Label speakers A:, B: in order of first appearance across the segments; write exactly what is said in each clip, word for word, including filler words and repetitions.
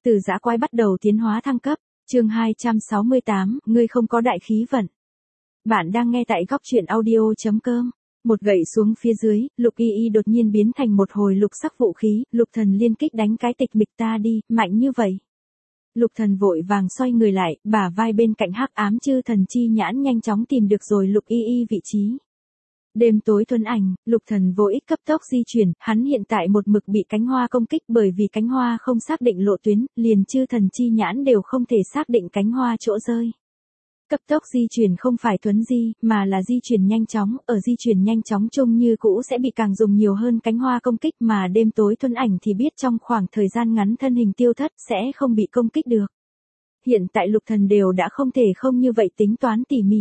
A: Từ dã quái bắt đầu tiến hóa thăng cấp, chương hai trăm sáu mươi tám, ngươi không có đại khí vận. Bạn đang nghe tại góc truyện audio chấm com. Một gậy xuống phía dưới, Lục Y Y đột nhiên biến thành một hồi lục sắc vũ khí, Lục Thần liên kích đánh cái tịch mịch ta đi, mạnh như vậy. Lục Thần vội vàng xoay người lại, bả vai bên cạnh hắc ám chư thần chi nhãn nhanh chóng tìm được rồi Lục Y Y vị trí. Đêm tối thuần ảnh, Lục Thần vô ích cấp tốc di chuyển, hắn hiện tại một mực bị cánh hoa công kích bởi vì cánh hoa không xác định lộ tuyến, liền chư thần chi nhãn đều không thể xác định cánh hoa chỗ rơi. Cấp tốc di chuyển không phải thuấn di, mà là di chuyển nhanh chóng, ở di chuyển nhanh chóng chung như cũ sẽ bị càng dùng nhiều hơn cánh hoa công kích mà đêm tối thuần ảnh thì biết trong khoảng thời gian ngắn thân hình tiêu thất sẽ không bị công kích được. Hiện tại Lục Thần đều đã không thể không như vậy tính toán tỉ mỉ.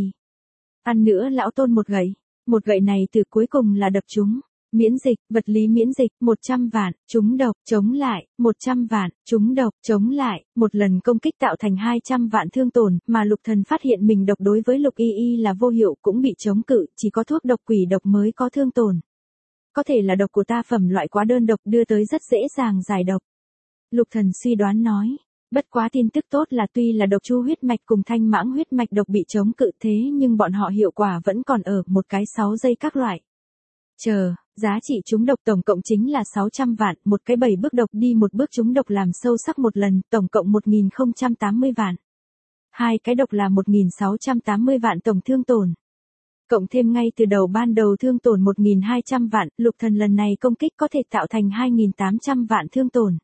A: Ăn nữa lão tôn một gậy. Một gậy này từ cuối cùng là đập chúng. Miễn dịch, vật lý miễn dịch, một trăm vạn, trúng độc, chống lại, một trăm vạn, trúng độc, chống lại, một lần công kích tạo thành hai trăm vạn thương tổn, mà Lục Thần phát hiện mình độc đối với Lục Y Y là vô hiệu cũng bị chống cự, chỉ có thuốc độc quỷ độc mới có thương tổn. Có thể là độc của ta phẩm loại quá đơn độc đưa tới rất dễ dàng giải độc. Lục Thần suy đoán nói. Bất quá tin tức tốt là tuy là độc chu huyết mạch cùng thanh mãng huyết mạch độc bị chống cự thế nhưng bọn họ hiệu quả vẫn còn ở một cái sáu giây các loại. Chờ, giá trị trúng độc tổng cộng chính là sáu trăm vạn, một cái bảy bước độc đi một bước trúng độc làm sâu sắc một lần, tổng cộng một nghìn không trăm tám mươi vạn. Hai cái độc là một nghìn sáu trăm tám mươi vạn tổng thương tổn. Cộng thêm ngay từ đầu ban đầu thương tổn một nghìn hai trăm vạn, Lục Thần lần này công kích có thể tạo thành hai nghìn tám trăm vạn thương tổn.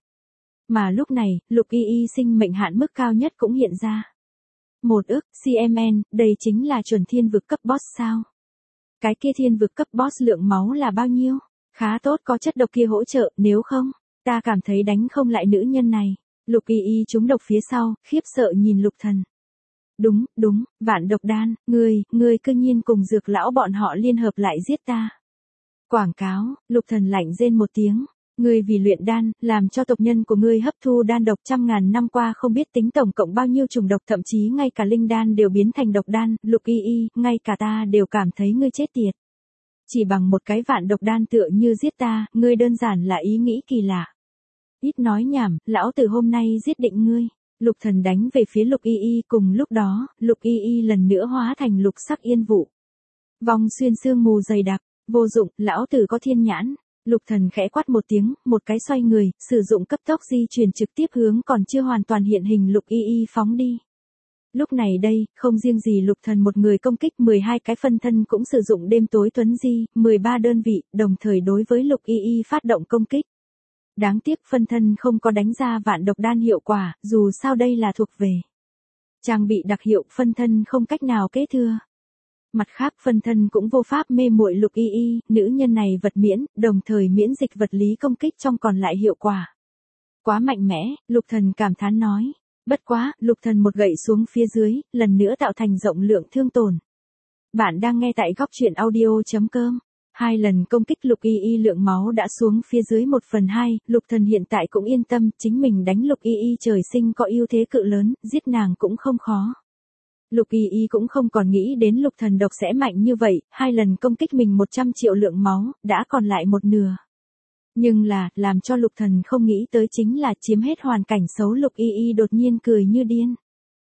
A: Mà lúc này, Lục Y Y sinh mệnh hạn mức cao nhất cũng hiện ra. Một ức, xê em en, đây chính là chuẩn thiên vực cấp boss sao? Cái kia thiên vực cấp boss lượng máu là bao nhiêu? Khá tốt có chất độc kia hỗ trợ, nếu không, ta cảm thấy đánh không lại nữ nhân này. Lục Y Y trúng độc phía sau, khiếp sợ nhìn Lục Thần. Đúng, đúng, vạn độc đan, ngươi, ngươi cư nhiên cùng dược lão bọn họ liên hợp lại giết ta. Quảng cáo, Lục Thần lạnh rên một tiếng. Ngươi vì luyện đan, làm cho tộc nhân của ngươi hấp thu đan độc trăm ngàn năm qua không biết tính tổng cộng bao nhiêu chủng độc thậm chí ngay cả linh đan đều biến thành độc đan, Lục Y Y, ngay cả ta đều cảm thấy ngươi chết tiệt. Chỉ bằng một cái vạn độc đan tựa như giết ta, ngươi đơn giản là ý nghĩ kỳ lạ. Ít nói nhảm, lão tử hôm nay giết định ngươi. Lục Thần đánh về phía Lục Y Y cùng lúc đó, Lục Y Y lần nữa hóa thành lục sắc yên vụ. Vòng xuyên sương mù dày đặc, vô dụng, lão tử có thiên nhãn. Lục Thần khẽ quát một tiếng, một cái xoay người, sử dụng cấp tốc di chuyển trực tiếp hướng còn chưa hoàn toàn hiện hình Lục Y Y phóng đi. Lúc này đây, không riêng gì Lục Thần một người công kích mười hai cái phân thân cũng sử dụng đêm tối tuấn di, mười ba đơn vị, đồng thời đối với Lục Y Y phát động công kích. Đáng tiếc phân thân không có đánh ra vạn độc đan hiệu quả, dù sao đây là thuộc về trang bị đặc hiệu phân thân không cách nào kế thừa. Mặt khác phân thân cũng vô pháp mê muội Lục Y Y, nữ nhân này vật miễn, đồng thời miễn dịch vật lý công kích trong còn lại hiệu quả. Quá mạnh mẽ, Lục Thần cảm thán nói. Bất quá, Lục Thần một gậy xuống phía dưới, lần nữa tạo thành rộng lượng thương tổn. Bạn đang nghe tại góc truyện audio chấm com. Hai lần công kích Lục Y Y lượng máu đã xuống phía dưới một phần hai, Lục Thần hiện tại cũng yên tâm, chính mình đánh Lục Y Y trời sinh có ưu thế cự lớn, giết nàng cũng không khó. Lục Y Y cũng không còn nghĩ đến Lục Thần độc sẽ mạnh như vậy, hai lần công kích mình một trăm triệu lượng máu, đã còn lại một nửa. Nhưng là, làm cho Lục Thần không nghĩ tới chính là chiếm hết hoàn cảnh xấu Lục Y Y đột nhiên cười như điên.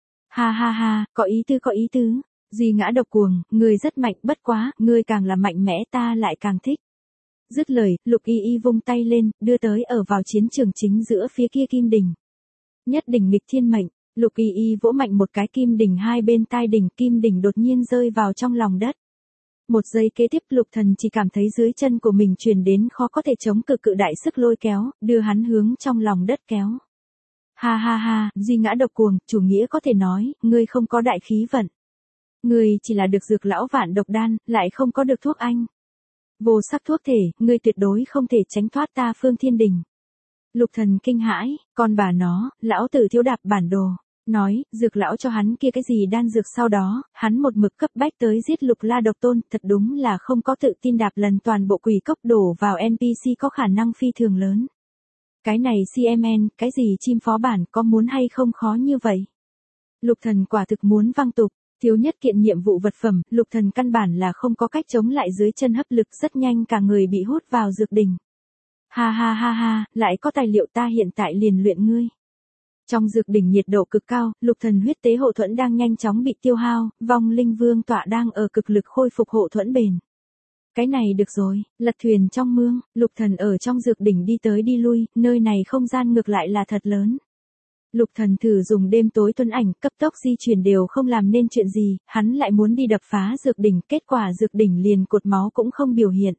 A: Ha ha ha, có ý tứ có ý tứ, Duy ngã độc cuồng, ngươi rất mạnh bất quá, ngươi càng là mạnh mẽ ta lại càng thích. Dứt lời, Lục Y Y vung tay lên, đưa tới ở vào chiến trường chính giữa phía kia kim đỉnh. Nhất đỉnh nghịch thiên mệnh. Lục Y Y vỗ mạnh một cái kim đỉnh hai bên tai đỉnh, kim đỉnh đột nhiên rơi vào trong lòng đất. Một giây kế tiếp Lục Thần chỉ cảm thấy dưới chân của mình truyền đến khó có thể chống cự cự đại sức lôi kéo, đưa hắn hướng trong lòng đất kéo. Ha ha ha, duy ngã độc cuồng, chủ nghĩa có thể nói, ngươi không có đại khí vận. Ngươi chỉ là được dược lão vạn độc đan, lại không có được thuốc anh. Vô sắc thuốc thể, ngươi tuyệt đối không thể tránh thoát ta Phương Thiên Đình. Lục Thần kinh hãi, con bà nó, lão tử thiếu đạp bản đồ, nói, dược lão cho hắn kia cái gì đan dược sau đó, hắn một mực cấp bách tới giết Lục La độc tôn, thật đúng là không có tự tin đạp lần toàn bộ quỷ cốc đổ vào en pê xê có khả năng phi thường lớn. Cái này xê em en, cái gì chim phó bản có muốn hay không khó như vậy. Lục Thần quả thực muốn văng tục, thiếu nhất kiện nhiệm vụ vật phẩm, Lục Thần căn bản là không có cách chống lại dưới chân hấp lực rất nhanh cả người bị hút vào dược đỉnh. Ha ha ha ha, lại có tài liệu ta hiện tại liền luyện ngươi. Trong dược đỉnh nhiệt độ cực cao, lục thần huyết tế hộ thuẫn đang nhanh chóng bị tiêu hao, vong linh vương tọa đang ở cực lực khôi phục hộ thuẫn bền. Cái này được rồi, lật thuyền trong mương, lục thần ở trong dược đỉnh đi tới đi lui, nơi này không gian ngược lại là thật lớn. Lục thần thử dùng đêm tối tuấn ảnh, cấp tốc di chuyển đều không làm nên chuyện gì, hắn lại muốn đi đập phá dược đỉnh, kết quả dược đỉnh liền cột máu cũng không biểu hiện.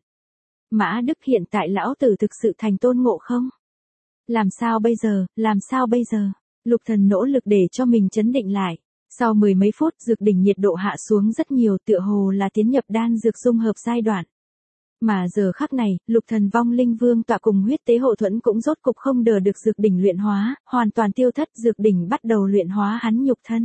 A: Mã Đức hiện tại lão tử thực sự thành Tôn Ngộ Không? Làm sao bây giờ, làm sao bây giờ? Lục thần nỗ lực để cho mình trấn định lại. Sau mười mấy phút dược đỉnh nhiệt độ hạ xuống rất nhiều, tựa hồ là tiến nhập đan dược dung hợp giai đoạn. Mà giờ khắc này, lục thần vong linh vương tọa cùng huyết tế hộ thuẫn cũng rốt cục không đỡ được dược đỉnh luyện hóa, hoàn toàn tiêu thất, dược đỉnh bắt đầu luyện hóa hắn nhục thân.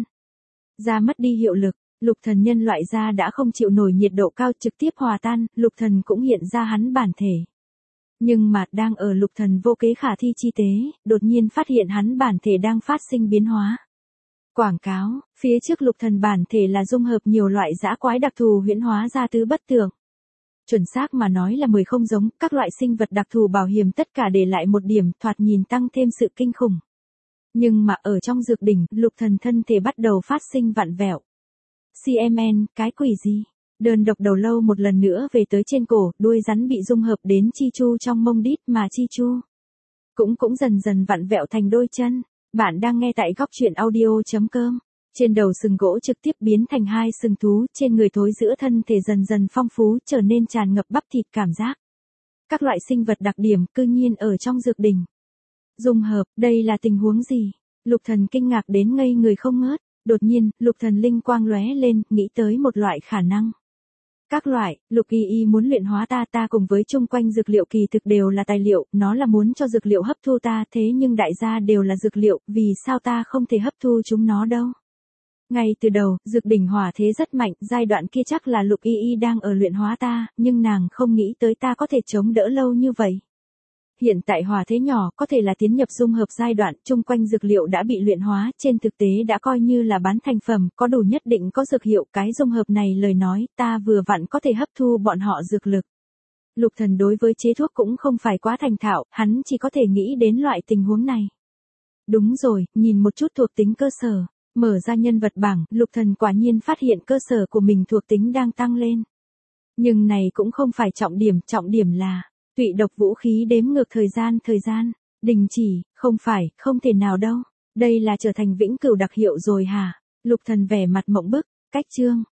A: Da mất đi hiệu lực, lục thần nhân loại da đã không chịu nổi nhiệt độ cao trực tiếp hòa tan, lục thần cũng hiện ra hắn bản thể. Nhưng mà đang ở lục thần vô kế khả thi chi tế, đột nhiên phát hiện hắn bản thể đang phát sinh biến hóa. Quảng cáo, phía trước lục thần bản thể là dung hợp nhiều loại dã quái đặc thù huyễn hóa ra tứ bất tượng. Chuẩn xác mà nói là mười không giống, các loại sinh vật đặc thù bảo hiểm tất cả để lại một điểm, thoạt nhìn tăng thêm sự kinh khủng. Nhưng mà ở trong dược đỉnh, lục thần thân thể bắt đầu phát sinh vặn vẹo. xê em en, cái quỷ gì? Đơn độc đầu lâu một lần nữa về tới trên cổ, đuôi rắn bị dung hợp đến chi chu trong mông đít mà chi chu cũng cũng dần dần vặn vẹo thành đôi chân. Bạn đang nghe tại góc truyện audio chấm com. Trên đầu sừng gỗ trực tiếp biến thành hai sừng thú, trên người thối giữa thân thể dần dần phong phú, trở nên tràn ngập bắp thịt cảm giác. Các loại sinh vật đặc điểm cư nhiên ở trong dược đỉnh. Dung hợp, đây là tình huống gì? Lục thần kinh ngạc đến ngây người không ngớt. Đột nhiên, lục thần linh quang lóe lên, nghĩ tới một loại khả năng. Các loại, lục y y muốn luyện hóa ta ta cùng với chung quanh dược liệu kỳ thực đều là tài liệu, nó là muốn cho dược liệu hấp thu ta, thế nhưng đại gia đều là dược liệu, vì sao ta không thể hấp thu chúng nó đâu? Ngay từ đầu, dược đỉnh hỏa thế rất mạnh, giai đoạn kia chắc là lục y y đang ở luyện hóa ta, nhưng nàng không nghĩ tới ta có thể chống đỡ lâu như vậy. Hiện tại hỏa thế nhỏ có thể là tiến nhập dung hợp giai đoạn, chung quanh dược liệu đã bị luyện hóa, trên thực tế đã coi như là bán thành phẩm, có đủ nhất định có dược hiệu, cái dung hợp này lời nói, ta vừa vặn có thể hấp thu bọn họ dược lực. Lục thần đối với chế thuốc cũng không phải quá thành thạo, hắn chỉ có thể nghĩ đến loại tình huống này. Đúng rồi, nhìn một chút thuộc tính cơ sở, mở ra nhân vật bảng, lục thần quả nhiên phát hiện cơ sở của mình thuộc tính đang tăng lên. Nhưng này cũng không phải trọng điểm, trọng điểm là tụy độc vũ khí đếm ngược thời gian, thời gian, đình chỉ, không phải, không thể nào đâu, đây là trở thành vĩnh cửu đặc hiệu rồi hả? Lục thần vẻ mặt mộng bức, cách chương,